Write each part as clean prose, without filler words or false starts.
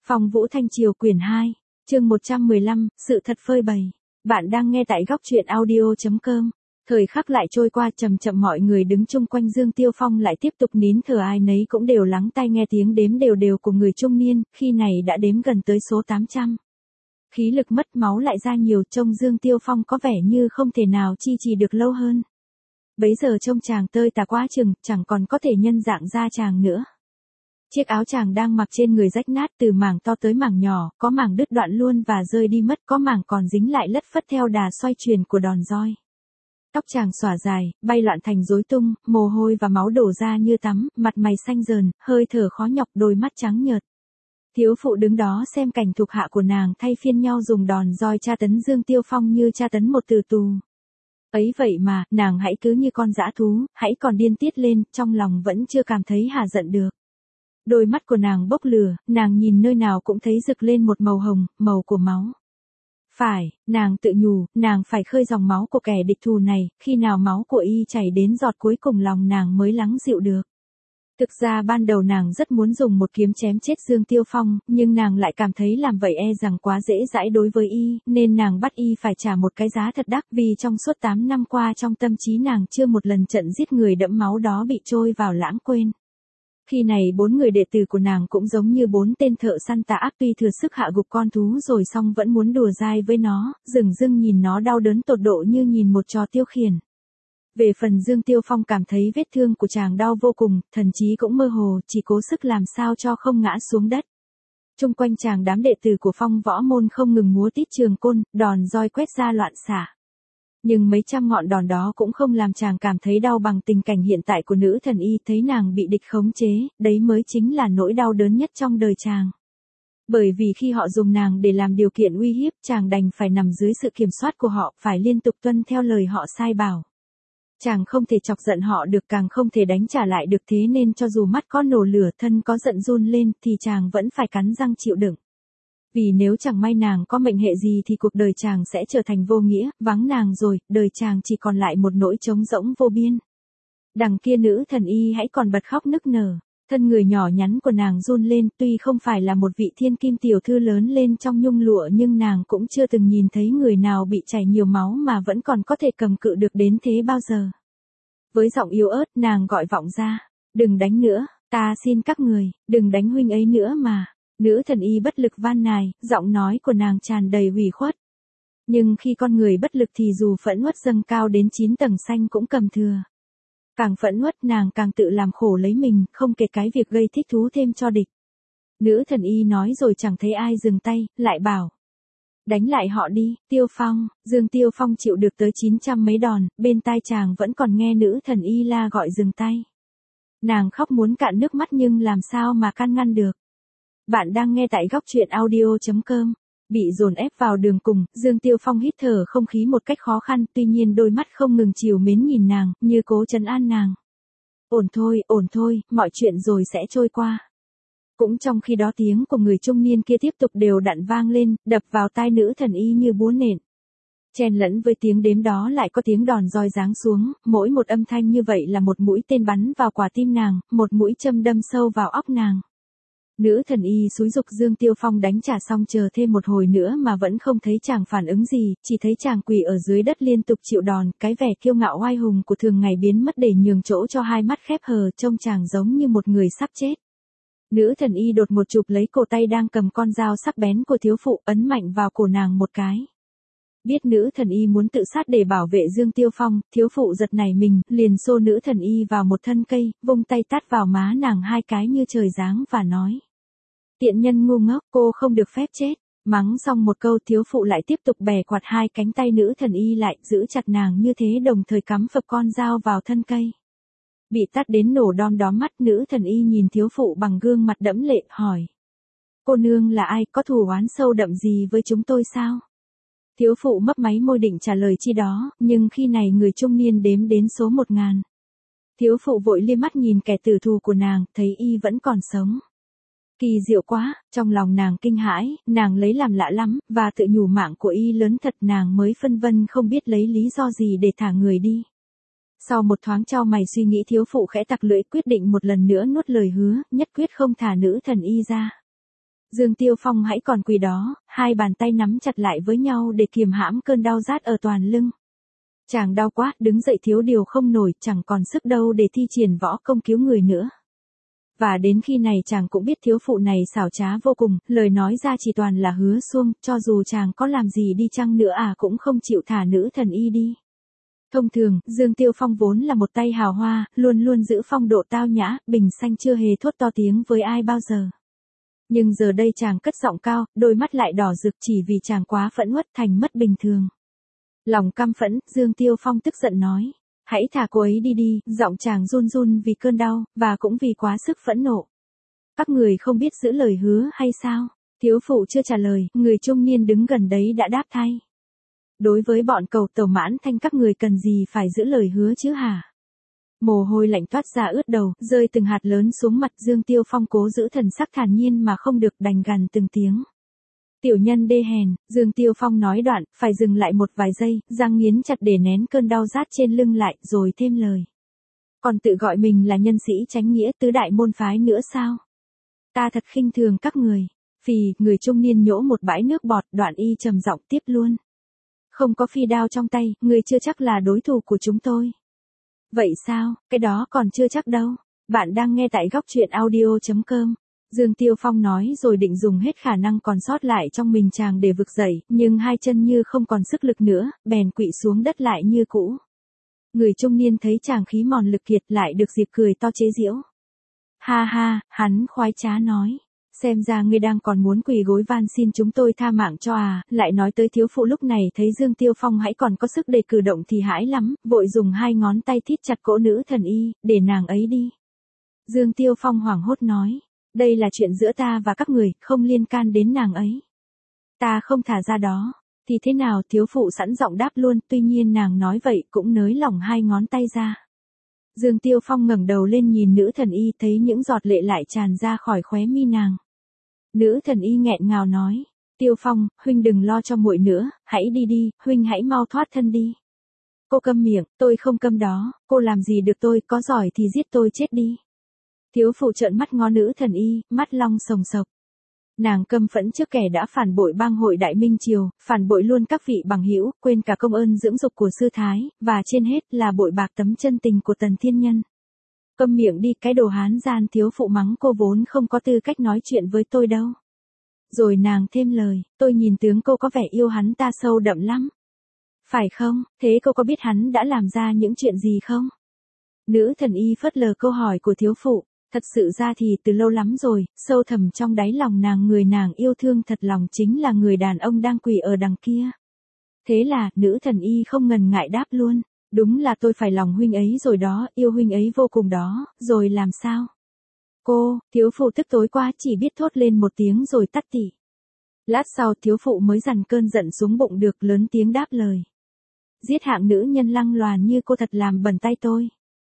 Phong Vũ Thanh Triều quyển 2, chương 115, sự thật phơi bày. Bạn đang nghe tại góc truyện audio.com. Thời khắc lại trôi qua chậm chậm, mọi người đứng chung quanh Dương Tiêu Phong lại tiếp tục nín thở, ai nấy cũng đều lắng tai nghe tiếng đếm đều đều của người trung niên, khi này đã đếm gần tới số 800. Khí lực mất máu lại ra nhiều, trông Dương Tiêu Phong có vẻ như không thể nào chi trì được lâu hơn. Bấy giờ trông chàng tơi tả quá chừng, chẳng còn có thể nhân dạng ra chàng nữa. Chiếc áo chàng đang mặc trên người rách nát từ mảng to tới mảng nhỏ, có mảng đứt đoạn luôn và rơi đi mất, có mảng còn dính lại lất phất theo đà xoay chuyển của đòn roi. Tóc chàng xõa dài, bay loạn thành rối tung, mồ hôi và máu đổ ra như tắm, mặt mày xanh rờn, hơi thở khó nhọc, đôi mắt trắng nhợt. Thiếu phụ đứng đó xem cảnh thuộc hạ của nàng thay phiên nhau dùng đòn roi tra tấn Dương Tiêu Phong như tra tấn một tử tù. Ấy vậy mà, nàng hãy cứ như con dã thú, hãy còn điên tiết lên, trong lòng vẫn chưa cảm thấy hả giận được. Đôi mắt của nàng bốc lửa, nàng nhìn nơi nào cũng thấy rực lên một màu hồng, màu của máu. Phải, nàng tự nhủ, nàng phải khơi dòng máu của kẻ địch thù này, khi nào máu của y chảy đến giọt cuối cùng lòng nàng mới lắng dịu được. Thực ra ban đầu nàng rất muốn dùng một kiếm chém chết Dương Tiêu Phong, nhưng nàng lại cảm thấy làm vậy e rằng quá dễ dãi đối với y, nên nàng bắt y phải trả một cái giá thật đắt, vì trong suốt 8 năm qua trong tâm trí nàng chưa một lần trận giết người đẫm máu đó bị trôi vào lãng quên. Khi này 4 người đệ tử của nàng cũng giống như 4 tên thợ săn tà ác, tuy thừa sức hạ gục con thú rồi xong vẫn muốn đùa dai với nó, dửng dưng nhìn nó đau đớn tột độ như nhìn một trò tiêu khiển. Về phần Dương Tiêu Phong cảm thấy vết thương của chàng đau vô cùng, thần trí cũng mơ hồ, chỉ cố sức làm sao cho không ngã xuống đất. Chung quanh chàng đám đệ tử của Phong Võ Môn không ngừng múa tít trường côn, đòn roi quét ra loạn xạ. Nhưng mấy trăm ngọn đòn đó cũng không làm chàng cảm thấy đau bằng tình cảnh hiện tại của nữ thần y, thấy nàng bị địch khống chế, đấy mới chính là nỗi đau đớn nhất trong đời chàng. Bởi vì khi họ dùng nàng để làm điều kiện uy hiếp, chàng đành phải nằm dưới sự kiểm soát của họ, phải liên tục tuân theo lời họ sai bảo. Chàng không thể chọc giận họ được, càng không thể đánh trả lại được, thế nên cho dù mắt có nổ lửa, thân có giận run lên, thì chàng vẫn phải cắn răng chịu đựng. Vì nếu chẳng may nàng có mệnh hệ gì thì cuộc đời chàng sẽ trở thành vô nghĩa, vắng nàng rồi, đời chàng chỉ còn lại một nỗi trống rỗng vô biên. Đằng kia nữ thần y hãy còn bật khóc nức nở, thân người nhỏ nhắn của nàng run lên, tuy không phải là một vị thiên kim tiểu thư lớn lên trong nhung lụa nhưng nàng cũng chưa từng nhìn thấy người nào bị chảy nhiều máu mà vẫn còn có thể cầm cự được đến thế bao giờ. Với giọng yếu ớt nàng gọi vọng ra, đừng đánh nữa, ta xin các người, đừng đánh huynh ấy nữa mà. Nữ thần y bất lực van nài, giọng nói của nàng tràn đầy ủy khuất. Nhưng khi con người bất lực thì dù phẫn uất dâng cao đến 9 tầng xanh cũng cầm thừa. Càng phẫn uất nàng càng tự làm khổ lấy mình, không kể cái việc gây thích thú thêm cho địch. Nữ thần y nói rồi chẳng thấy ai dừng tay, lại bảo. Đánh lại họ đi, Tiêu Phong. Dương Tiêu Phong chịu được tới 900 mấy đòn, bên tai chàng vẫn còn nghe nữ thần y la gọi dừng tay. Nàng khóc muốn cạn nước mắt nhưng làm sao mà can ngăn được. Bạn đang nghe tại góc truyện audio.com. Bị dồn ép vào đường cùng, Dương Tiêu Phong hít thở không khí một cách khó khăn, tuy nhiên đôi mắt không ngừng trìu mến nhìn nàng, như cố trấn an nàng. Ổn thôi, mọi chuyện rồi sẽ trôi qua. Cũng trong khi đó tiếng của người trung niên kia tiếp tục đều đặn vang lên, đập vào tai nữ thần y như búa nện. Chen lẫn với tiếng đếm đó lại có tiếng đòn roi giáng xuống, mỗi một âm thanh như vậy là một mũi tên bắn vào quả tim nàng, một mũi châm đâm sâu vào óc nàng. Nữ thần y xúi giục Dương Tiêu Phong đánh trả xong chờ thêm một hồi nữa mà vẫn không thấy chàng phản ứng gì, chỉ thấy chàng quỳ ở dưới đất liên tục chịu đòn, cái vẻ kiêu ngạo oai hùng của thường ngày biến mất để nhường chỗ cho hai mắt khép hờ, trông chàng giống như một người sắp chết. Nữ thần y đột một chụp lấy cổ tay đang cầm con dao sắc bén của thiếu phụ, ấn mạnh vào cổ nàng một cái. Biết nữ thần y muốn tự sát để bảo vệ Dương Tiêu Phong, thiếu phụ giật nảy mình, liền xô nữ thần y vào một thân cây, vung tay tát vào má nàng 2 cái như trời giáng và nói. Tiện nhân ngu ngốc, cô không được phép chết. Mắng xong một câu, thiếu phụ lại tiếp tục bẻ quạt 2 cánh tay nữ thần y lại, giữ chặt nàng như thế đồng thời cắm phập con dao vào thân cây. Bị tát đến nổ đom đóm mắt, nữ thần y nhìn thiếu phụ bằng gương mặt đẫm lệ, hỏi. Cô nương là ai, có thù oán sâu đậm gì với chúng tôi sao? Thiếu phụ mấp máy môi định trả lời chi đó, nhưng khi này người trung niên đếm đến số 1000. Thiếu phụ vội liếc mắt nhìn kẻ tử thù của nàng, thấy y vẫn còn sống. Kỳ diệu quá, trong lòng nàng kinh hãi, nàng lấy làm lạ lắm, và tự nhủ mạng của y lớn thật, nàng mới phân vân không biết lấy lý do gì để thả người đi. Sau một thoáng chau mày suy nghĩ, thiếu phụ khẽ tặc lưỡi, quyết định một lần nữa nuốt lời hứa, nhất quyết không thả nữ thần y ra. Dương Tiêu Phong hãy còn quỳ đó, hai bàn tay nắm chặt lại với nhau để kiềm hãm cơn đau rát ở toàn lưng. Chàng đau quá, đứng dậy thiếu điều không nổi, chẳng còn sức đâu để thi triển võ công cứu người nữa. Và đến khi này chàng cũng biết thiếu phụ này xảo trá vô cùng, lời nói ra chỉ toàn là hứa suông, cho dù chàng có làm gì đi chăng nữa cũng không chịu thả nữ thần y đi. Thông thường, Dương Tiêu Phong vốn là một tay hào hoa, luôn luôn giữ phong độ tao nhã, bình xanh chưa hề thốt to tiếng với ai bao giờ. Nhưng giờ đây chàng cất giọng cao, đôi mắt lại đỏ rực chỉ vì chàng quá phẫn uất thành mất bình thường. Lòng căm phẫn, Dương Tiêu Phong tức giận nói. Hãy thả cô ấy đi đi, giọng chàng run run vì cơn đau, và cũng vì quá sức phẫn nộ. Các người không biết giữ lời hứa hay sao? Thiếu phụ chưa trả lời, người trung niên đứng gần đấy đã đáp thay. Đối với bọn cầu tàu Mãn Thanh các người cần gì phải giữ lời hứa chứ hả? Mồ hôi lạnh toát ra ướt đầu, rơi từng hạt lớn xuống mặt. Dương Tiêu Phong cố giữ thần sắc thản nhiên mà không được, đành gằn từng tiếng. Tiểu nhân đê hèn, Dương Tiêu Phong nói đoạn, phải dừng lại một vài giây, răng nghiến chặt để nén cơn đau rát trên lưng lại, rồi thêm lời. Còn tự gọi mình là nhân sĩ chánh nghĩa tứ đại môn phái nữa sao? Ta thật khinh thường các người. Phì, người trung niên nhổ một bãi nước bọt, đoạn y trầm giọng tiếp luôn. Không có phi đao trong tay, người chưa chắc là đối thủ của chúng tôi. Vậy sao, cái đó còn chưa chắc đâu. Bạn đang nghe tại góc truyện audio.com. Dương Tiêu Phong nói rồi định dùng hết khả năng còn sót lại trong mình chàng để vực dậy, nhưng hai chân như không còn sức lực nữa, bèn quỵ xuống đất lại như cũ. Người trung niên thấy chàng khí mòn lực kiệt lại được dịp cười to chế giễu. Ha ha, hắn khoái trá nói. Xem ra ngươi đang còn muốn quỳ gối van xin chúng tôi tha mạng cho lại nói tới thiếu phụ lúc này thấy Dương Tiêu Phong hãy còn có sức để cử động thì hãi lắm, vội dùng hai ngón tay thít chặt cổ nữ thần y, để nàng ấy đi. Dương Tiêu Phong hoảng hốt nói. Đây là chuyện giữa ta và các người, không liên can đến nàng ấy. Ta không thả ra đó. Thì thế nào, thiếu phụ sẵn giọng đáp luôn, tuy nhiên nàng nói vậy cũng nới lỏng hai ngón tay ra. Dương Tiêu Phong ngẩng đầu lên nhìn nữ thần y, thấy những giọt lệ lại tràn ra khỏi khóe mi nàng. Nữ thần y nghẹn ngào nói. Tiêu Phong, huynh đừng lo cho muội nữa, hãy đi đi, huynh hãy mau thoát thân đi. Cô câm miệng, tôi không câm đó, cô làm gì được tôi, có giỏi thì giết tôi chết đi. Thiếu phụ trợn mắt ngó nữ thần y, mắt long sồng sộc. Nàng căm phẫn trước kẻ đã phản bội bang hội Đại Minh Triều, phản bội luôn các vị bằng hữu, quên cả công ơn dưỡng dục của sư thái, và trên hết là bội bạc tấm chân tình của Tần Thiên Nhân. Câm miệng đi, cái đồ hán gian, thiếu phụ mắng cô vốn không có tư cách nói chuyện với tôi đâu. Rồi nàng thêm lời, tôi nhìn tướng cô có vẻ yêu hắn ta sâu đậm lắm. Phải không, thế cô có biết hắn đã làm ra những chuyện gì không? Nữ thần y phớt lờ câu hỏi của thiếu phụ. Thật sự ra thì từ lâu lắm rồi, sâu thẳm trong đáy lòng nàng, người nàng yêu thương thật lòng chính là người đàn ông đang quỳ ở đằng kia. Thế là, nữ thần y không ngần ngại đáp luôn. Đúng là tôi phải lòng huynh ấy rồi đó, yêu huynh ấy vô cùng đó, rồi làm sao? Cô, thiếu phụ tức tối quá chỉ biết thốt lên một tiếng rồi tắt tỉ. Lát sau thiếu phụ mới dằn cơn giận xuống bụng được, lớn tiếng đáp lời. Giết hạng nữ nhân lăng loàn như cô thật làm bẩn tay tôi.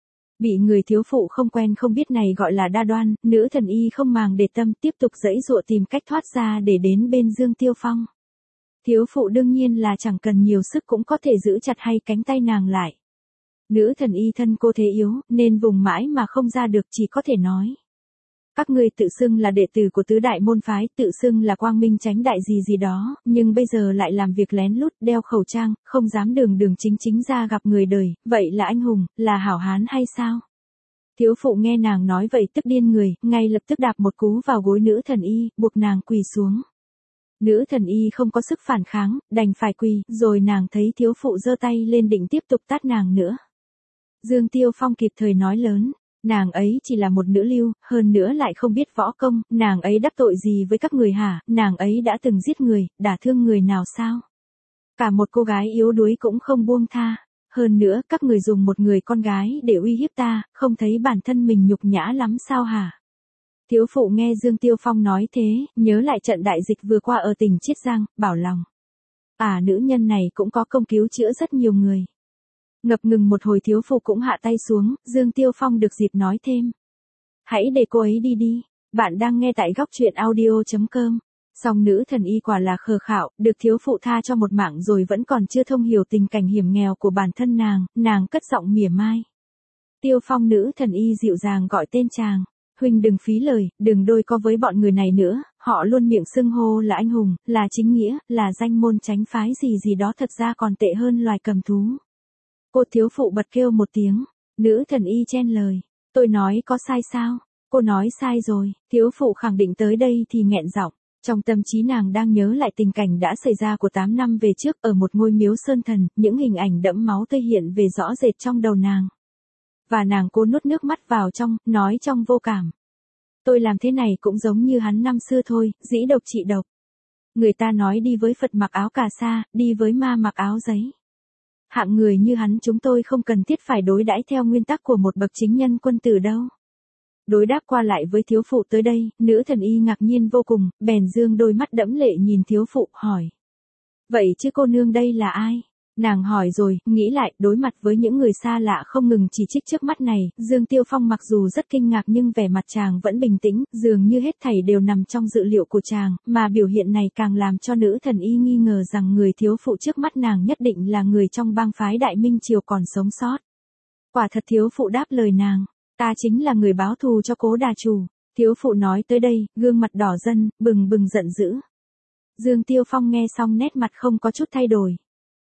Bị người thiếu phụ không quen không biết này gọi là đa đoan, nữ thần y không màng để tâm, tiếp tục giãy giụa tìm cách thoát ra để đến bên Dương Tiêu Phong. Thiếu phụ đương nhiên là chẳng cần nhiều sức cũng có thể giữ chặt hai cánh tay nàng lại. Nữ thần y thân cô thế yếu, nên vùng mãi mà không ra được, chỉ có thể nói. Các ngươi tự xưng là đệ tử của tứ đại môn phái, tự xưng là quang minh chánh đại gì gì đó, nhưng bây giờ lại làm việc lén lút, đeo khẩu trang, không dám đường đường chính chính ra gặp người đời, vậy là anh hùng, là hảo hán hay sao? Thiếu phụ nghe nàng nói vậy tức điên người, ngay lập tức đạp một cú vào gối nữ thần y, buộc nàng quỳ xuống. Nữ thần y không có sức phản kháng, đành phải quỳ, rồi nàng thấy thiếu phụ giơ tay lên định tiếp tục tát nàng nữa. Dương Tiêu Phong kịp thời nói lớn. Nàng ấy chỉ là một nữ lưu, hơn nữa lại không biết võ công, nàng ấy đắc tội gì với các người hả, nàng ấy đã từng giết người, đả thương người nào sao? Cả một cô gái yếu đuối cũng không buông tha. Hơn nữa, các người dùng một người con gái để uy hiếp ta, không thấy bản thân mình nhục nhã lắm sao hả? Thiếu phụ nghe Dương Tiêu Phong nói thế, nhớ lại trận đại dịch vừa qua ở tỉnh Chiết Giang, bảo lòng. Nữ nhân này cũng có công cứu chữa rất nhiều người. Ngập ngừng một hồi thiếu phụ cũng hạ tay xuống, Dương Tiêu Phong được dịp nói thêm. Hãy để cô ấy đi đi, bạn đang nghe tại góc truyện audio.com. Song nữ thần y quả là khờ khạo, được thiếu phụ tha cho một mạng rồi vẫn còn chưa thông hiểu tình cảnh hiểm nghèo của bản thân nàng cất giọng mỉa mai. Tiêu Phong, nữ thần y dịu dàng gọi tên chàng. Huynh đừng phí lời, đừng đôi co với bọn người này nữa, Họ luôn miệng xưng hô là anh hùng, là chính nghĩa, là danh môn chánh phái gì gì đó, thật ra còn tệ hơn loài cầm thú. Cô thiếu phụ bật kêu một tiếng. Nữ thần y chen lời. Tôi nói có sai sao? Cô nói sai rồi. Thiếu phụ khẳng định tới đây thì nghẹn giọng. Trong tâm trí nàng đang nhớ lại tình cảnh đã xảy ra của 8 năm về trước ở một ngôi miếu sơn thần, những hình ảnh đẫm máu tươi hiện về rõ rệt trong đầu nàng. Và nàng cố nuốt nước mắt vào trong, nói trong vô cảm. Tôi làm thế này cũng giống như hắn năm xưa thôi, dĩ độc trị độc. Người ta nói đi với Phật mặc áo cà sa, đi với ma mặc áo giấy. Hạng người như hắn chúng tôi không cần thiết phải đối đãi theo nguyên tắc của một bậc chính nhân quân tử đâu. Đối đáp qua lại với thiếu phụ tới đây, nữ thần y ngạc nhiên vô cùng, bèn dương đôi mắt đẫm lệ nhìn thiếu phụ, hỏi. Vậy chứ cô nương đây là ai? Nàng hỏi rồi, nghĩ lại, đối mặt với những người xa lạ không ngừng chỉ trích trước mắt này, Dương Tiêu Phong mặc dù rất kinh ngạc nhưng vẻ mặt chàng vẫn bình tĩnh, dường như hết thảy đều nằm trong dự liệu của chàng, mà biểu hiện này càng làm cho nữ thần y nghi ngờ rằng người thiếu phụ trước mắt nàng nhất định là người trong bang phái Đại Minh Triều còn sống sót. Quả thật thiếu phụ đáp lời nàng, ta chính là người báo thù cho Cố đà chủ. Thiếu phụ nói tới đây, gương mặt đỏ dần, bừng bừng giận dữ. Dương Tiêu Phong nghe xong nét mặt không có chút thay đổi.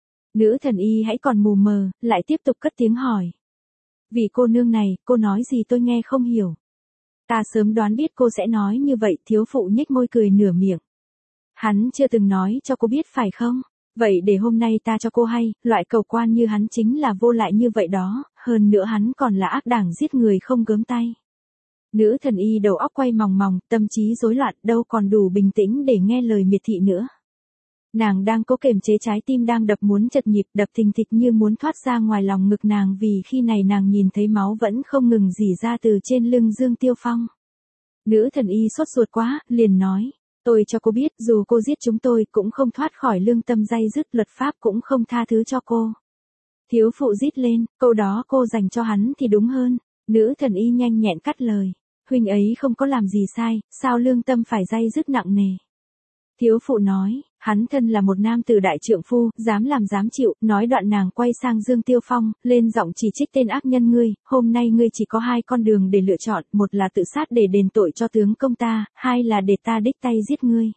Nữ thần y hãy còn mù mờ, lại tiếp tục cất tiếng hỏi. Vì cô nương này, cô nói gì tôi nghe không hiểu. Ta sớm đoán biết cô sẽ nói như vậy, thiếu phụ nhếch môi cười nửa miệng. Hắn chưa từng nói cho cô biết phải không? Vậy để hôm nay ta cho cô hay, loại cầu quan như hắn chính là vô lại như vậy đó, hơn nữa hắn còn là ác đảng giết người không gớm tay. Nữ thần y đầu óc quay mòng mòng, tâm trí rối loạn, đâu còn đủ bình tĩnh để nghe lời miệt thị nữa. Nàng đang cố kiềm chế trái tim đang đập muốn chật nhịp, đập thình thịch như muốn thoát ra ngoài lòng ngực nàng, vì khi này nàng nhìn thấy máu vẫn không ngừng rỉ ra từ trên lưng Dương Tiêu Phong. Nữ thần y sốt ruột quá, liền nói, tôi cho cô biết dù cô giết chúng tôi cũng không thoát khỏi lương tâm day dứt, luật pháp cũng không tha thứ cho cô. Thiếu phụ rít lên, câu đó cô dành cho hắn thì đúng hơn. Nữ thần y nhanh nhẹn cắt lời, huynh ấy không có làm gì sai, sao lương tâm phải day dứt nặng nề. Thiếu phụ nói, hắn thân là một nam tử đại trượng phu, dám làm dám chịu, nói đoạn nàng quay sang Dương Tiêu Phong, lên giọng chỉ trích tên ác nhân ngươi, hôm nay ngươi chỉ có 2 con đường để lựa chọn, một là tự sát để đền tội cho tướng công ta, 2 là để ta đích tay giết ngươi.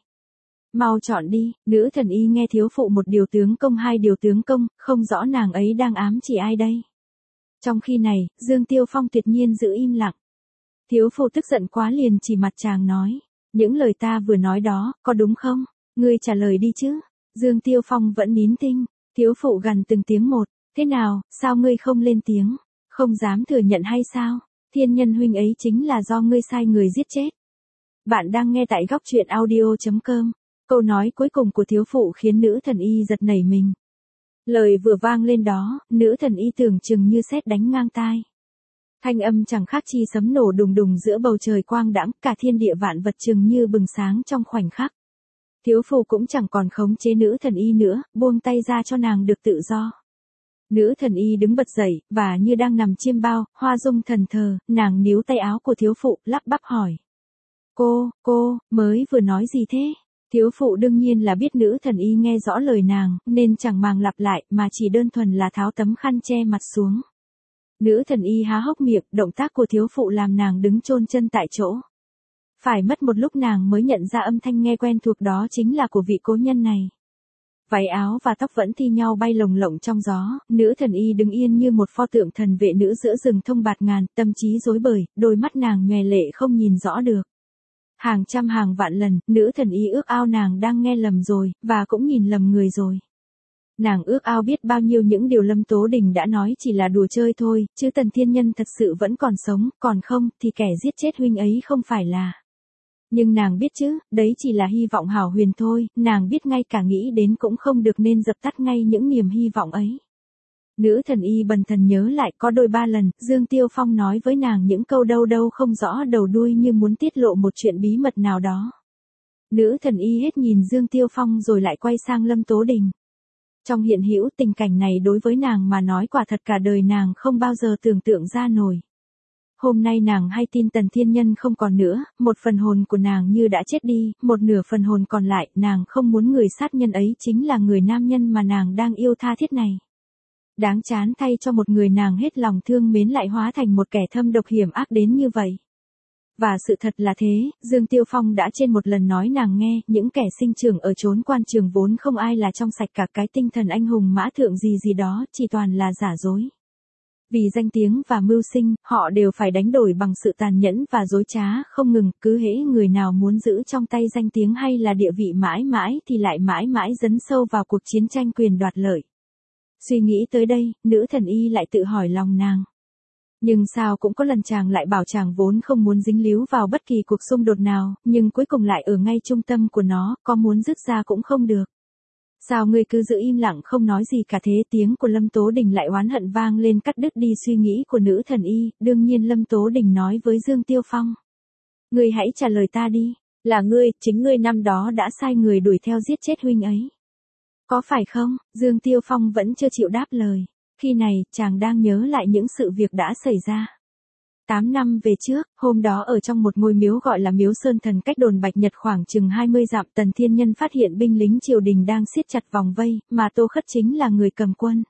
Mau chọn đi. Nữ thần y nghe thiếu phụ một điều tướng công 2 điều tướng công, không rõ nàng ấy đang ám chỉ ai đây. Trong khi này, Dương Tiêu Phong tuyệt nhiên giữ im lặng. Thiếu phụ tức giận quá liền chỉ mặt chàng nói, những lời ta vừa nói đó, có đúng không? Ngươi trả lời đi chứ. Dương Tiêu Phong vẫn nín thinh. Thiếu phụ gằn từng tiếng một, thế nào, sao ngươi không lên tiếng? Không dám thừa nhận hay sao? Thiên nhân huynh ấy chính là do ngươi sai người giết chết. Bạn đang nghe tại góc truyện audio.com. Câu nói cuối cùng của thiếu phụ khiến nữ thần y giật nảy mình. Lời vừa vang lên đó, nữ thần y tưởng chừng như sét đánh ngang tai. Thanh âm chẳng khác chi sấm nổ đùng đùng giữa bầu trời quang đãng, cả thiên địa vạn vật chừng như bừng sáng trong khoảnh khắc. Thiếu phụ cũng chẳng còn khống chế nữ thần y nữa, buông tay ra cho nàng được tự do. Nữ thần y đứng bật dậy, và như đang nằm chiêm bao, hoa dung thần thờ, nàng níu tay áo của thiếu phụ, lắp bắp hỏi. Cô, mới vừa nói gì thế? Thiếu phụ đương nhiên là biết nữ thần y nghe rõ lời nàng, nên chẳng màng lặp lại, mà chỉ đơn thuần là tháo tấm khăn che mặt xuống. Nữ thần y há hốc miệng, động tác của thiếu phụ làm nàng đứng chôn chân tại chỗ. Phải mất một lúc nàng mới nhận ra âm thanh nghe quen thuộc đó chính là của vị cố nhân này. Váy áo và tóc vẫn thi nhau bay lồng lộng trong gió, nữ thần y đứng yên như một pho tượng thần vệ nữ giữa rừng thông bạt ngàn, tâm trí rối bời, đôi mắt nàng nhòe lệ không nhìn rõ được. Hàng trăm hàng vạn lần, nữ thần y ước ao nàng đang nghe lầm rồi, và cũng nhìn lầm người rồi. Nàng ước ao biết bao nhiêu những điều Lâm Tố Đình đã nói chỉ là đùa chơi thôi, chứ Tần Thiên Nhân thật sự vẫn còn sống, còn không, thì kẻ giết chết huynh ấy không phải là. Nhưng nàng biết chứ, đấy chỉ là hy vọng hảo huyền thôi, nàng biết ngay cả nghĩ đến cũng không được nên dập tắt ngay những niềm hy vọng ấy. Nữ thần y bần thần nhớ lại có đôi 3 lần, Dương Tiêu Phong nói với nàng những câu đâu đâu không rõ đầu đuôi như muốn tiết lộ một chuyện bí mật nào đó. Nữ thần y hết nhìn Dương Tiêu Phong rồi lại quay sang Lâm Tố Đình. Trong hiện hữu tình cảnh này đối với nàng mà nói quả thật cả đời nàng không bao giờ tưởng tượng ra nổi. Hôm nay nàng hay tin Tần Thiên Nhân không còn nữa, một phần hồn của nàng như đã chết đi, một nửa phần hồn còn lại, nàng không muốn người sát nhân ấy chính là người nam nhân mà nàng đang yêu tha thiết này. Đáng chán thay cho một người nàng hết lòng thương mến lại hóa thành một kẻ thâm độc hiểm ác đến như vậy. Và sự thật là thế, Dương Tiêu Phong đã trên một lần nói nàng nghe, những kẻ sinh trưởng ở chốn quan trường vốn không ai là trong sạch cả, cái tinh thần anh hùng mã thượng gì gì đó, chỉ toàn là giả dối. Vì danh tiếng và mưu sinh, họ đều phải đánh đổi bằng sự tàn nhẫn và dối trá không ngừng, cứ hễ người nào muốn giữ trong tay danh tiếng hay là địa vị mãi mãi thì lại mãi mãi dấn sâu vào cuộc chiến tranh quyền đoạt lợi. Suy nghĩ tới đây, nữ thần y lại tự hỏi lòng nàng. Nhưng sao cũng có lần chàng lại bảo chàng vốn không muốn dính líu vào bất kỳ cuộc xung đột nào, nhưng cuối cùng lại ở ngay trung tâm của nó, có muốn dứt ra cũng không được. Sao ngươi cứ giữ im lặng không nói gì cả thế? Tiếng của Lâm Tố Đình lại oán hận vang lên cắt đứt đi suy nghĩ của nữ thần y, đương nhiên Lâm Tố Đình nói với Dương Tiêu Phong. Ngươi hãy trả lời ta đi, là ngươi, chính ngươi năm đó đã sai người đuổi theo giết chết huynh ấy. Có phải không? Dương Tiêu Phong vẫn chưa chịu đáp lời. Khi này, chàng đang nhớ lại những sự việc đã xảy ra. 8 năm về trước, hôm đó ở trong một ngôi miếu gọi là miếu Sơn Thần cách đồn Bạch Nhật khoảng chừng 20 dặm, Tần Thiên Nhân phát hiện binh lính triều đình đang siết chặt vòng vây, mà Tô Khất chính là người cầm quân.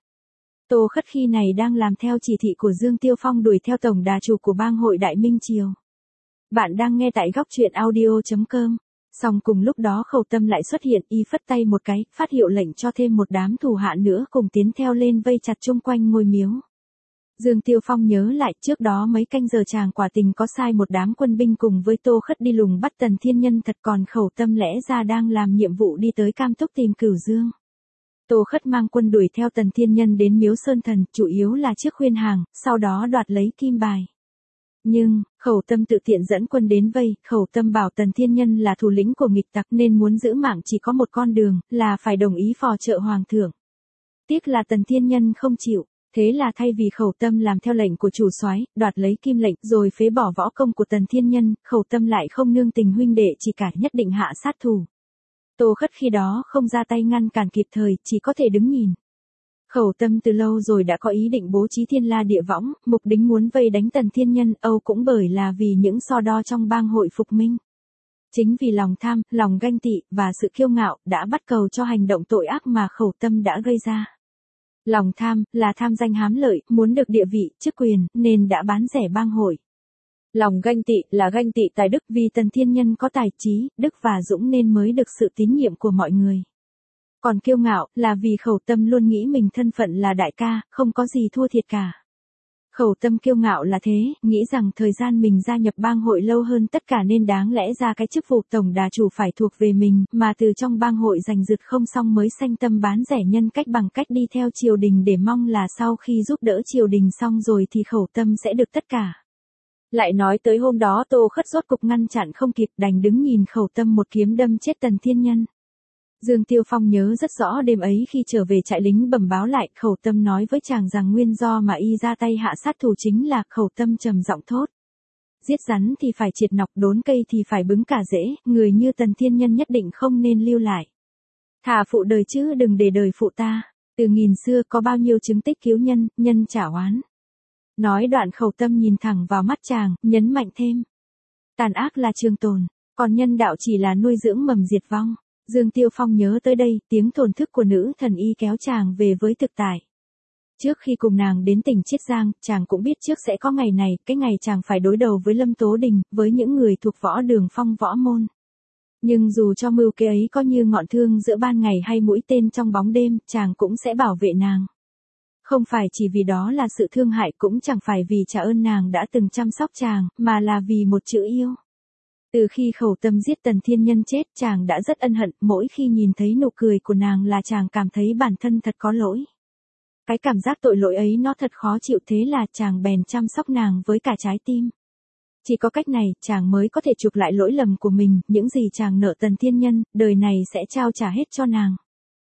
Tô Khất khi này đang làm theo chỉ thị của Dương Tiêu Phong đuổi theo tổng đà chủ của bang hội Đại Minh Triều. Bạn đang nghe tại góc truyện audio.com. Song cùng lúc đó Khẩu Tâm lại xuất hiện, y phất tay một cái, phát hiệu lệnh cho thêm một đám thủ hạ nữa cùng tiến theo lên vây chặt chung quanh ngôi miếu. Dương Tiêu Phong nhớ lại trước đó mấy canh giờ chàng quả tình có sai một đám quân binh cùng với Tô Khất đi lùng bắt Tần Thiên Nhân thật, còn Khẩu Tâm lẽ ra đang làm nhiệm vụ đi tới Cam Túc tìm Cửu Dương. Tô Khất mang quân đuổi theo Tần Thiên Nhân đến miếu Sơn Thần, chủ yếu là trước khuyên hàng, sau đó đoạt lấy kim bài. Nhưng, Khẩu Tâm tự tiện dẫn quân đến vây, Khẩu Tâm bảo Tần Thiên Nhân là thủ lĩnh của nghịch tặc nên muốn giữ mạng chỉ có một con đường, là phải đồng ý phò trợ hoàng thượng. Tiếc là Tần Thiên Nhân không chịu, thế là thay vì Khẩu Tâm làm theo lệnh của chủ soái, đoạt lấy kim lệnh rồi phế bỏ võ công của Tần Thiên Nhân, Khẩu Tâm lại không nương tình huynh đệ chỉ cả nhất định hạ sát thủ. Tô Khất khi đó không ra tay ngăn cản kịp thời, chỉ có thể đứng nhìn. Khẩu Tâm từ lâu rồi đã có ý định bố trí thiên la địa võng, mục đích muốn vây đánh Tần Thiên Nhân, Âu cũng bởi là vì những so đo trong bang hội phục minh. Chính vì lòng tham, lòng ganh tị, và sự kiêu ngạo, đã bắt cầu cho hành động tội ác mà Khẩu Tâm đã gây ra. Lòng tham, là tham danh hám lợi, muốn được địa vị, chức quyền, nên đã bán rẻ bang hội. Lòng ganh tị, là ganh tị tài đức, vì Tần Thiên Nhân có tài trí, đức và dũng nên mới được sự tín nhiệm của mọi người. Còn kiêu ngạo, là vì Khẩu Tâm luôn nghĩ mình thân phận là đại ca, không có gì thua thiệt cả. Khẩu Tâm kiêu ngạo là thế, nghĩ rằng thời gian mình gia nhập bang hội lâu hơn tất cả nên đáng lẽ ra cái chức vụ tổng đà chủ phải thuộc về mình, mà từ trong bang hội giành giật không xong mới sanh tâm bán rẻ nhân cách bằng cách đi theo triều đình để mong là sau khi giúp đỡ triều đình xong rồi thì Khẩu Tâm sẽ được tất cả. Lại nói tới hôm đó Tô Khất rốt cục ngăn chặn không kịp, đành đứng nhìn Khẩu Tâm một kiếm đâm chết Tần Thiên Nhân. Dương Tiêu Phong nhớ rất rõ đêm ấy khi trở về trại lính bẩm báo lại, Khẩu Tâm nói với chàng rằng nguyên do mà y ra tay hạ sát thủ chính là, Khẩu Tâm trầm giọng thốt. Giết rắn thì phải triệt nọc, đốn cây thì phải bứng cả rễ, người như Tần Thiên Nhân nhất định không nên lưu lại. Thà phụ đời chứ đừng để đời phụ ta, từ nghìn xưa có bao nhiêu chứng tích cứu nhân, nhân trả oán. Nói đoạn Khẩu Tâm nhìn thẳng vào mắt chàng, nhấn mạnh thêm. Tàn ác là trường tồn, còn nhân đạo chỉ là nuôi dưỡng mầm diệt vong. Dương Tiêu Phong nhớ tới đây, tiếng thổn thức của nữ thần y kéo chàng về với thực tại. Trước khi cùng nàng đến tỉnh Chiết Giang, chàng cũng biết trước sẽ có ngày này, cái ngày chàng phải đối đầu với Lâm Tố Đình, với những người thuộc võ đường phong võ môn. Nhưng dù cho mưu kế ấy có như ngọn thương giữa ban ngày hay mũi tên trong bóng đêm, chàng cũng sẽ bảo vệ nàng. Không phải chỉ vì đó là sự thương hại, cũng chẳng phải vì trả ơn nàng đã từng chăm sóc chàng, mà là vì một chữ yêu. Từ khi Khẩu Tâm giết Tần Thiên Nhân chết, chàng đã rất ân hận, mỗi khi nhìn thấy nụ cười của nàng là chàng cảm thấy bản thân thật có lỗi. Cái cảm giác tội lỗi ấy nó thật khó chịu, thế là chàng bèn chăm sóc nàng với cả trái tim. Chỉ có cách này, chàng mới có thể chuộc lại lỗi lầm của mình, những gì chàng nợ Tần Thiên Nhân, đời này sẽ trao trả hết cho nàng.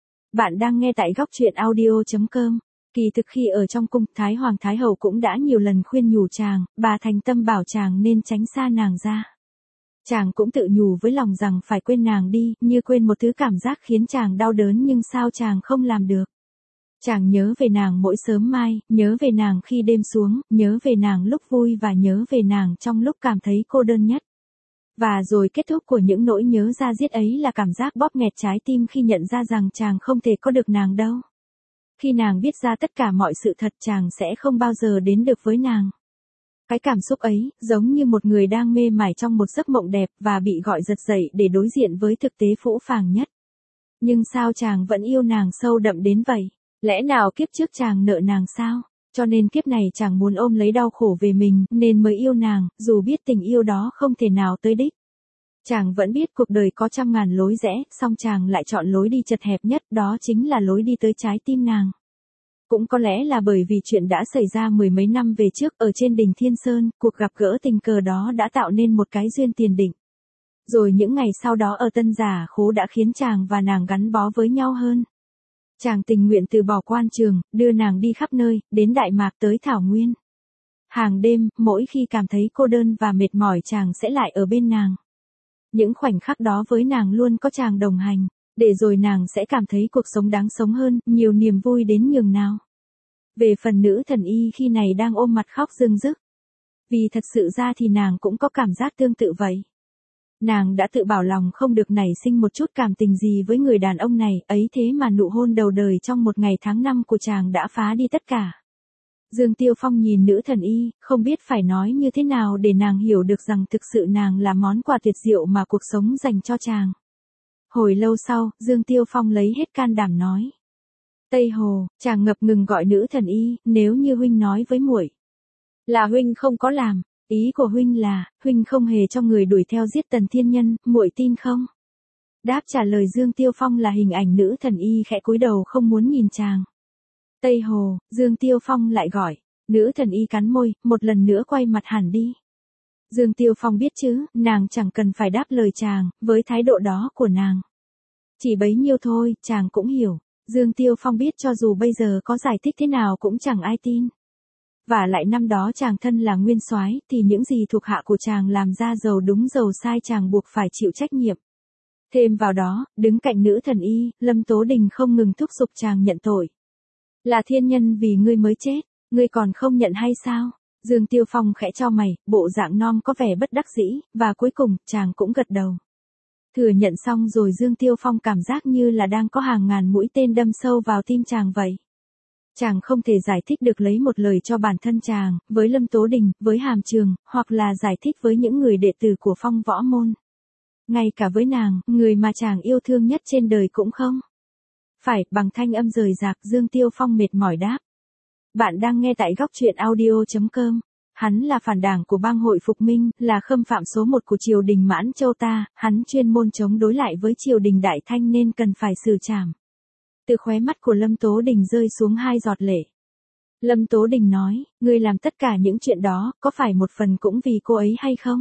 Bạn đang nghe tại góc truyện audio.com. Kỳ thực khi ở trong cung, Thái Hoàng Thái Hậu cũng đã nhiều lần khuyên nhủ chàng, bà thành tâm bảo chàng nên tránh xa nàng ra. Chàng cũng tự nhủ với lòng rằng phải quên nàng đi, như quên một thứ cảm giác khiến chàng đau đớn nhưng sao chàng không làm được. Chàng nhớ về nàng mỗi sớm mai, nhớ về nàng khi đêm xuống, nhớ về nàng lúc vui và nhớ về nàng trong lúc cảm thấy cô đơn nhất. Và rồi kết thúc của những nỗi nhớ da diết ấy là cảm giác bóp nghẹt trái tim khi nhận ra rằng chàng không thể có được nàng đâu. Khi nàng biết ra tất cả mọi sự thật chàng sẽ không bao giờ đến được với nàng. Cái cảm xúc ấy, giống như một người đang mê mải trong một giấc mộng đẹp và bị gọi giật dậy để đối diện với thực tế phũ phàng nhất. Nhưng sao chàng vẫn yêu nàng sâu đậm đến vậy? Lẽ nào kiếp trước chàng nợ nàng sao? Cho nên kiếp này chàng muốn ôm lấy đau khổ về mình, nên mới yêu nàng, dù biết tình yêu đó không thể nào tới đích. Chàng vẫn biết cuộc đời có trăm ngàn lối rẽ, song chàng lại chọn lối đi chật hẹp nhất, đó chính là lối đi tới trái tim nàng. Cũng có lẽ là bởi vì chuyện đã xảy ra mười mấy năm về trước ở trên đỉnh Thiên Sơn, cuộc gặp gỡ tình cờ đó đã tạo nên một cái duyên tiền định. Rồi những ngày sau đó ở Tân Giả Khố đã khiến chàng và nàng gắn bó với nhau hơn. Chàng tình nguyện từ bỏ quan trường, đưa nàng đi khắp nơi, đến Đại Mạc tới Thảo Nguyên. Hàng đêm, mỗi khi cảm thấy cô đơn và mệt mỏi chàng sẽ lại ở bên nàng. Những khoảnh khắc đó với nàng luôn có chàng đồng hành, để rồi nàng sẽ cảm thấy cuộc sống đáng sống hơn, nhiều niềm vui đến nhường nào. Về phần nữ thần y khi này đang ôm mặt khóc rưng rức. Vì thật sự ra thì nàng cũng có cảm giác tương tự vậy. Nàng đã tự bảo lòng không được nảy sinh một chút cảm tình gì với người đàn ông này, ấy thế mà nụ hôn đầu đời trong một ngày tháng năm của chàng đã phá đi tất cả. Dương Tiêu Phong nhìn nữ thần y, không biết phải nói như thế nào để nàng hiểu được rằng thực sự nàng là món quà tuyệt diệu mà cuộc sống dành cho chàng. Hồi lâu sau, Dương Tiêu Phong lấy hết can đảm nói. Tây Hồ, chàng ngập ngừng gọi nữ thần y, nếu như huynh nói với muội là huynh không có làm, ý của huynh là, huynh không hề cho người đuổi theo giết Tần Thiên Nhân, muội tin không? Đáp trả lời Dương Tiêu Phong là hình ảnh nữ thần y khẽ cúi đầu không muốn nhìn chàng. Tây Hồ, Dương Tiêu Phong lại gọi, nữ thần y cắn môi, một lần nữa quay mặt hẳn đi. Dương Tiêu Phong biết chứ, nàng chẳng cần phải đáp lời chàng, với thái độ đó của nàng. Chỉ bấy nhiêu thôi, chàng cũng hiểu. Dương Tiêu Phong biết cho dù bây giờ có giải thích thế nào cũng chẳng ai tin. Và lại năm đó chàng thân là nguyên soái, thì những gì thuộc hạ của chàng làm ra giàu đúng giàu sai chàng buộc phải chịu trách nhiệm. Thêm vào đó, đứng cạnh nữ thần y, Lâm Tố Đình không ngừng thúc giục chàng nhận tội. Là thiên nhân vì ngươi mới chết, ngươi còn không nhận hay sao? Dương Tiêu Phong khẽ chau mày, bộ dạng non có vẻ bất đắc dĩ, và cuối cùng, chàng cũng gật đầu. Thừa nhận xong rồi Dương Tiêu Phong cảm giác như là đang có hàng ngàn mũi tên đâm sâu vào tim chàng vậy. Chàng không thể giải thích được lấy một lời cho bản thân chàng, với Lâm Tố Đình, với Hàm Trường, hoặc là giải thích với những người đệ tử của Phong Võ Môn. Ngay cả với nàng, người mà chàng yêu thương nhất trên đời cũng không. Phải, bằng thanh âm rời rạc, Dương Tiêu Phong mệt mỏi đáp. Bạn đang nghe tại góc truyện audio.com. Hắn là phản đảng của bang hội Phục Minh, là khâm phạm số 1 của triều đình Mãn Châu ta, hắn chuyên môn chống đối lại với triều đình Đại Thanh nên cần phải xử trảm. Từ khóe mắt của Lâm Tố Đình rơi xuống 2 giọt lệ. Lâm Tố Đình nói, ngươi làm tất cả những chuyện đó, có phải một phần cũng vì cô ấy hay không?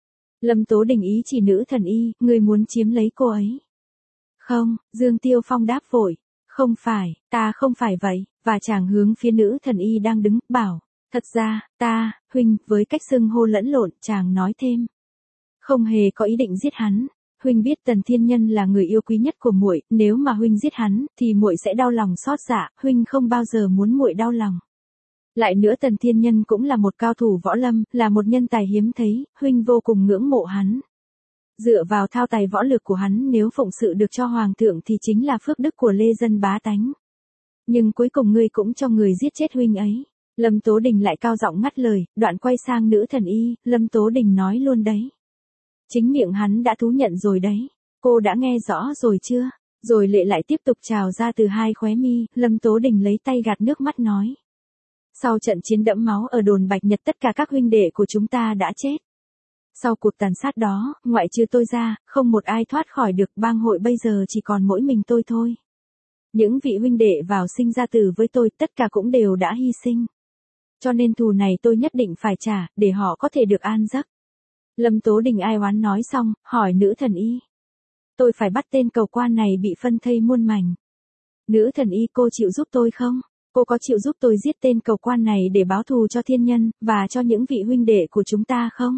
Lâm Tố Đình ý chỉ nữ thần y, ngươi muốn chiếm lấy cô ấy. Không, Dương Tiêu Phong đáp vội. Không phải, ta không phải vậy, và chàng hướng phía nữ thần y đang đứng, bảo. Thật ra, ta, huynh, với cách xưng hô lẫn lộn, chàng nói thêm. Không hề có ý định giết hắn. Huynh biết Tần Thiên Nhân là người yêu quý nhất của muội, nếu mà huynh giết hắn, thì muội sẽ đau lòng xót dạ, huynh không bao giờ muốn muội đau lòng. Lại nữa Tần Thiên Nhân cũng là một cao thủ võ lâm, là một nhân tài hiếm thấy, huynh vô cùng ngưỡng mộ hắn. Dựa vào thao tài võ lực của hắn nếu phụng sự được cho hoàng thượng thì chính là phước đức của lê dân bá tánh. Nhưng cuối cùng ngươi cũng cho người giết chết huynh ấy. Lâm Tố Đình lại cao giọng ngắt lời, đoạn quay sang nữ thần y, Lâm Tố Đình nói luôn đấy. Chính miệng hắn đã thú nhận rồi đấy. Cô đã nghe rõ rồi chưa? Rồi lệ lại tiếp tục trào ra từ 2 khóe mi, Lâm Tố Đình lấy tay gạt nước mắt nói. Sau trận chiến đẫm máu ở đồn Bạch Nhật tất cả các huynh đệ của chúng ta đã chết. Sau cuộc tàn sát đó, ngoại trừ tôi ra, không một ai thoát khỏi được, bang hội bây giờ chỉ còn mỗi mình tôi thôi. Những vị huynh đệ vào sinh ra tử với tôi, tất cả cũng đều đã hy sinh. Cho nên thù này tôi nhất định phải trả, để họ có thể được an giấc. Lâm Tố Đình ai oán nói xong, hỏi nữ thần y. Tôi phải bắt tên cầu quan này bị phân thây muôn mảnh. Nữ thần y, cô chịu giúp tôi không? Cô có chịu giúp tôi giết tên cầu quan này để báo thù cho thiên nhân, và cho những vị huynh đệ của chúng ta không?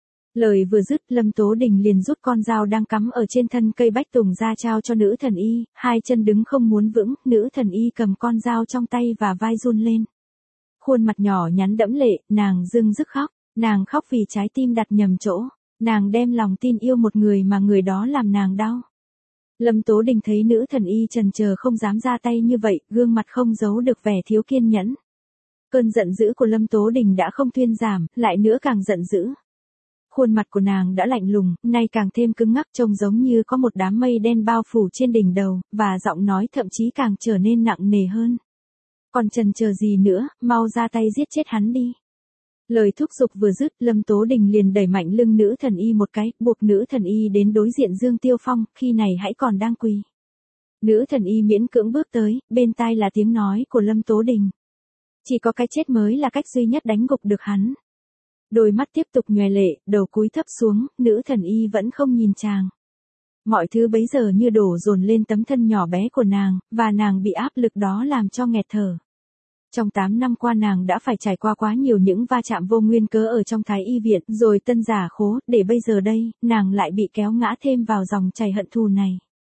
Lời vừa dứt, Lâm Tố Đình liền rút con dao đang cắm ở trên thân cây bách tùng ra trao cho nữ thần y, 2 chân đứng không muốn vững, nữ thần y cầm con dao trong tay và vai run lên. Khuôn mặt nhỏ nhắn đẫm lệ, nàng rưng rức khóc, nàng khóc vì trái tim đặt nhầm chỗ, nàng đem lòng tin yêu một người mà người đó làm nàng đau. Lâm Tố Đình thấy nữ thần y chần chờ không dám ra tay như vậy, gương mặt không giấu được vẻ thiếu kiên nhẫn. Cơn giận dữ của Lâm Tố Đình đã không thuyên giảm, lại nữa càng giận dữ. Khuôn mặt của nàng đã lạnh lùng, nay càng thêm cứng ngắc, trông giống như có một đám mây đen bao phủ trên đỉnh đầu, và giọng nói thậm chí càng trở nên nặng nề hơn. Còn chần chờ gì nữa, mau ra tay giết chết hắn đi. Lời thúc giục vừa dứt, Lâm Tố Đình liền đẩy mạnh lưng nữ thần y một cái, buộc nữ thần y đến đối diện Dương Tiêu Phong, khi này hãy còn đang quỳ. Nữ thần y miễn cưỡng bước tới, bên tai là tiếng nói của Lâm Tố Đình. Chỉ có cái chết mới là cách duy nhất đánh gục được hắn. Đôi mắt tiếp tục nhòe lệ, đầu cúi thấp xuống, nữ thần y vẫn không nhìn chàng. Mọi thứ bấy giờ như đổ dồn lên tấm thân nhỏ bé của nàng, và nàng bị áp lực đó làm cho nghẹt thở. Trong 8 năm qua nàng đã phải trải qua quá nhiều những va chạm vô nguyên cớ ở trong Thái Y viện, rồi tân giả khố, để bây giờ đây, nàng lại bị kéo ngã thêm vào dòng chảy hận thù này.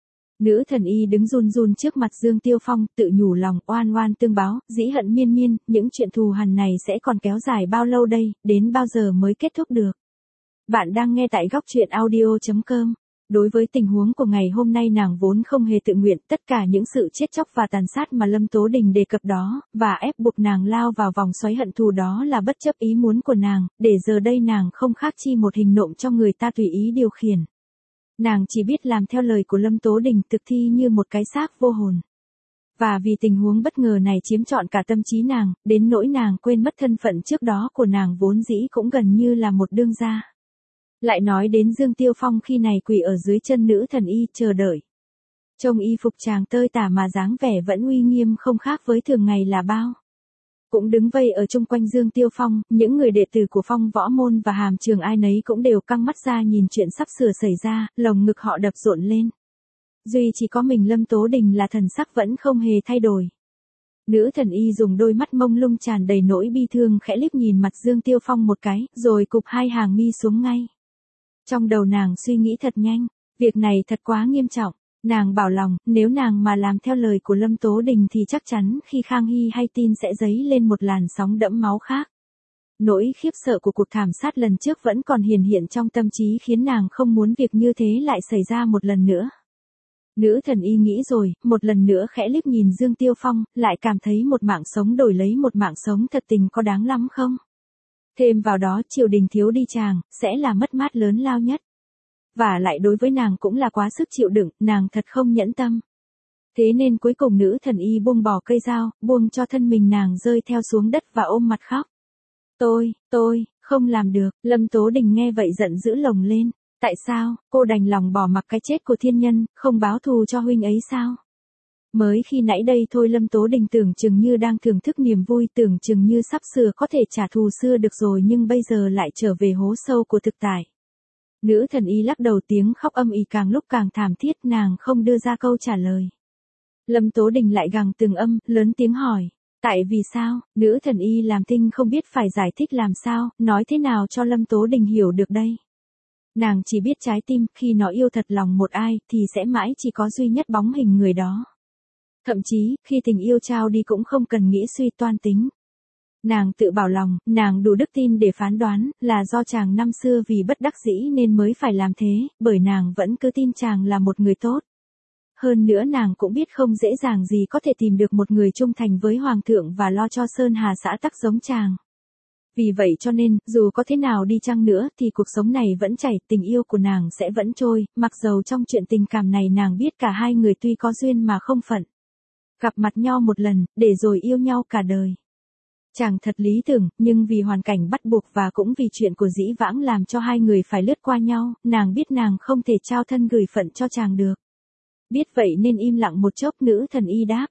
Nữ thần y đứng run run trước mặt Dương Tiêu Phong, tự nhủ lòng, oan oan tương báo, dĩ hận miên miên, những chuyện thù hằn này sẽ còn kéo dài bao lâu đây, đến bao giờ mới kết thúc được. Bạn đang nghe tại góc truyện audio.com. Đối với tình huống của ngày hôm nay nàng vốn không hề tự nguyện, tất cả những sự chết chóc và tàn sát mà Lâm Tố Đình đề cập đó, và ép buộc nàng lao vào vòng xoáy hận thù đó là bất chấp ý muốn của nàng, để giờ đây nàng không khác chi một hình nộm cho người ta tùy ý điều khiển. Nàng chỉ biết làm theo lời của Lâm Tố Đình, thực thi như một cái xác vô hồn. Và vì tình huống bất ngờ này chiếm trọn cả tâm trí nàng, đến nỗi nàng quên mất thân phận trước đó của nàng vốn dĩ cũng gần như là một đương gia. Lại nói đến Dương Tiêu Phong khi này quỳ ở dưới chân nữ thần y chờ đợi. Trông y phục chàng tơi tả mà dáng vẻ vẫn uy nghiêm không khác với thường ngày là bao. Cũng đứng vây ở chung quanh Dương Tiêu Phong, những người đệ tử của Phong Võ Môn và Hàm Trường ai nấy cũng đều căng mắt ra nhìn chuyện sắp sửa xảy ra, lồng ngực họ đập rộn lên. Duy chỉ có mình Lâm Tố Đình là thần sắc vẫn không hề thay đổi. Nữ thần y dùng đôi mắt mông lung tràn đầy nỗi bi thương khẽ liếc nhìn mặt Dương Tiêu Phong một cái, rồi cụp hai hàng mi xuống ngay. Trong đầu nàng suy nghĩ thật nhanh, việc này thật quá nghiêm trọng. Nàng bảo lòng, nếu nàng mà làm theo lời của Lâm Tố Đình thì chắc chắn khi Khang Hy hay tin sẽ dấy lên một làn sóng đẫm máu khác. Nỗi khiếp sợ của cuộc thảm sát lần trước vẫn còn hiển hiện trong tâm trí khiến nàng không muốn việc như thế lại xảy ra một lần nữa. Nữ thần y nghĩ rồi, một lần nữa khẽ liếc nhìn Dương Tiêu Phong, lại cảm thấy một mạng sống đổi lấy một mạng sống thật tình có đáng lắm không? Thêm vào đó triều đình thiếu đi chàng, sẽ là mất mát lớn lao nhất. Và lại đối với nàng cũng là quá sức chịu đựng, nàng thật không nhẫn tâm. Thế nên cuối cùng nữ thần y buông bỏ cây dao, buông cho thân mình nàng rơi theo xuống đất và ôm mặt khóc. Tôi, không làm được, Lâm Tố Đình nghe vậy giận dữ lồng lên. Tại sao, cô đành lòng bỏ mặc cái chết của thiên nhân, không báo thù cho huynh ấy sao? Mới khi nãy đây thôi Lâm Tố Đình tưởng chừng như đang thưởng thức niềm vui, tưởng chừng như sắp sửa có thể trả thù xưa được rồi, nhưng bây giờ lại trở về hố sâu của thực tại. Nữ thần y lắc đầu, tiếng khóc âm ỉ càng lúc càng thảm thiết, nàng không đưa ra câu trả lời. Lâm Tố Đình lại gằn từng âm, lớn tiếng hỏi. Tại vì sao? Nữ thần y làm thinh không biết phải giải thích làm sao, nói thế nào cho Lâm Tố Đình hiểu được đây. Nàng chỉ biết trái tim, khi nó yêu thật lòng một ai, thì sẽ mãi chỉ có duy nhất bóng hình người đó. Thậm chí, khi tình yêu trao đi cũng không cần nghĩ suy toan tính. Nàng tự bảo lòng, nàng đủ đức tin để phán đoán, là do chàng năm xưa vì bất đắc dĩ nên mới phải làm thế, bởi nàng vẫn cứ tin chàng là một người tốt. Hơn nữa nàng cũng biết không dễ dàng gì có thể tìm được một người trung thành với hoàng thượng và lo cho Sơn Hà xã tắc giống chàng. Vì vậy cho nên, dù có thế nào đi chăng nữa thì cuộc sống này vẫn chảy, tình yêu của nàng sẽ vẫn trôi, mặc dầu trong chuyện tình cảm này nàng biết cả hai người tuy có duyên mà không phận. Gặp mặt nhau một lần, để rồi yêu nhau cả đời. Chàng thật lý tưởng, nhưng vì hoàn cảnh bắt buộc và cũng vì chuyện của dĩ vãng làm cho hai người phải lướt qua nhau, nàng biết nàng không thể trao thân gửi phận cho chàng được. Biết vậy nên im lặng một chốc, nữ thần y đáp.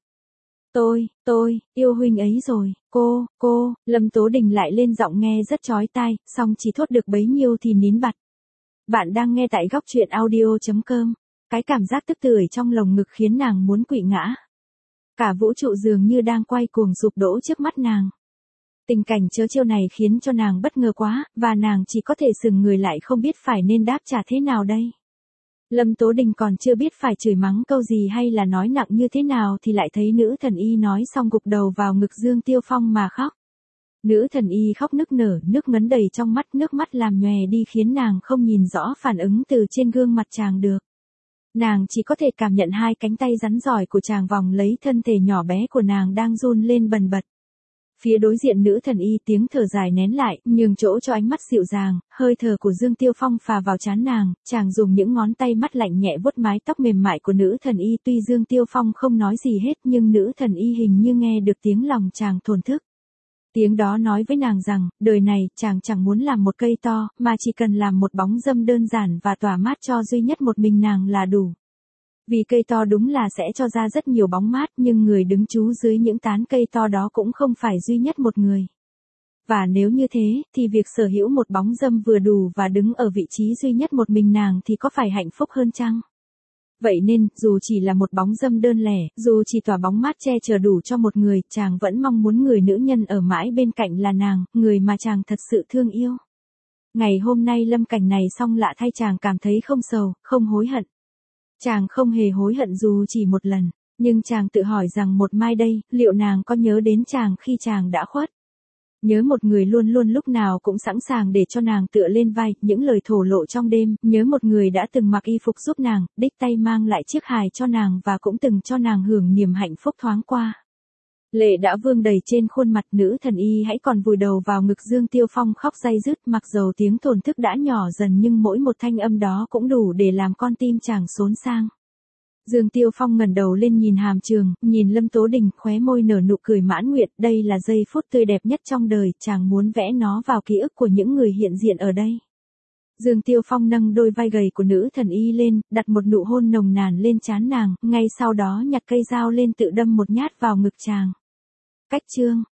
Tôi, yêu huynh ấy rồi, cô, Lâm Tố Đình lại lên giọng nghe rất chói tai, song chỉ thốt được bấy nhiêu thì nín bặt. Bạn đang nghe tại góc truyện audio.com, cái cảm giác tức tưởi trong lồng ngực khiến nàng muốn quỵ ngã. Cả vũ trụ dường như đang quay cuồng sụp đổ trước mắt nàng. Tình cảnh trớ trêu này khiến cho nàng bất ngờ quá, và nàng chỉ có thể sừng người lại không biết phải nên đáp trả thế nào đây. Lâm Tố Đình còn chưa biết phải chửi mắng câu gì hay là nói nặng như thế nào thì lại thấy nữ thần y nói xong gục đầu vào ngực Dương Tiêu Phong mà khóc. Nữ thần y khóc nức nở, nước ngấn đầy trong mắt, nước mắt làm nhòe đi khiến nàng không nhìn rõ phản ứng từ trên gương mặt chàng được. Nàng chỉ có thể cảm nhận hai cánh tay rắn giỏi của chàng vòng lấy thân thể nhỏ bé của nàng đang run lên bần bật. Phía đối diện nữ thần y tiếng thở dài nén lại, nhường chỗ cho ánh mắt dịu dàng, hơi thở của Dương Tiêu Phong phà vào trán nàng, chàng dùng những ngón tay mắt lạnh nhẹ vuốt mái tóc mềm mại của nữ thần y, tuy Dương Tiêu Phong không nói gì hết nhưng nữ thần y hình như nghe được tiếng lòng chàng thổn thức. Tiếng đó nói với nàng rằng, đời này, chàng chẳng muốn làm một cây to, mà chỉ cần làm một bóng dâm đơn giản và tỏa mát cho duy nhất một mình nàng là đủ. Vì cây to đúng là sẽ cho ra rất nhiều bóng mát, nhưng người đứng trú dưới những tán cây to đó cũng không phải duy nhất một người. Và nếu như thế, thì việc sở hữu một bóng dâm vừa đủ và đứng ở vị trí duy nhất một mình nàng thì có phải hạnh phúc hơn chăng? Vậy nên, dù chỉ là một bóng dâm đơn lẻ, dù chỉ tỏa bóng mát che chở đủ cho một người, chàng vẫn mong muốn người nữ nhân ở mãi bên cạnh là nàng, người mà chàng thật sự thương yêu. Ngày hôm nay lâm cảnh này xong lạ thay chàng cảm thấy không sầu, không hối hận. Chàng không hề hối hận dù chỉ một lần, nhưng chàng tự hỏi rằng một mai đây, liệu nàng có nhớ đến chàng khi chàng đã khuất? Nhớ một người luôn luôn lúc nào cũng sẵn sàng để cho nàng tựa lên vai, những lời thổ lộ trong đêm, nhớ một người đã từng mặc y phục giúp nàng, đích tay mang lại chiếc hài cho nàng và cũng từng cho nàng hưởng niềm hạnh phúc thoáng qua. Lệ đã vương đầy trên khuôn mặt, nữ thần y hãy còn vùi đầu vào ngực Dương Tiêu Phong khóc day dứt, mặc dầu tiếng thổn thức đã nhỏ dần nhưng mỗi một thanh âm đó cũng đủ để làm con tim chàng xốn sang. Dương Tiêu Phong ngẩng đầu lên nhìn Hàm Trường, nhìn Lâm Tố Đình, khóe môi nở nụ cười mãn nguyện, đây là giây phút tươi đẹp nhất trong đời, chàng muốn vẽ nó vào ký ức của những người hiện diện ở đây. Dương Tiêu Phong nâng đôi vai gầy của nữ thần y lên, đặt một nụ hôn nồng nàn lên trán nàng, ngay sau đó nhặt cây dao lên tự đâm một nhát vào ngực chàng. Cách chương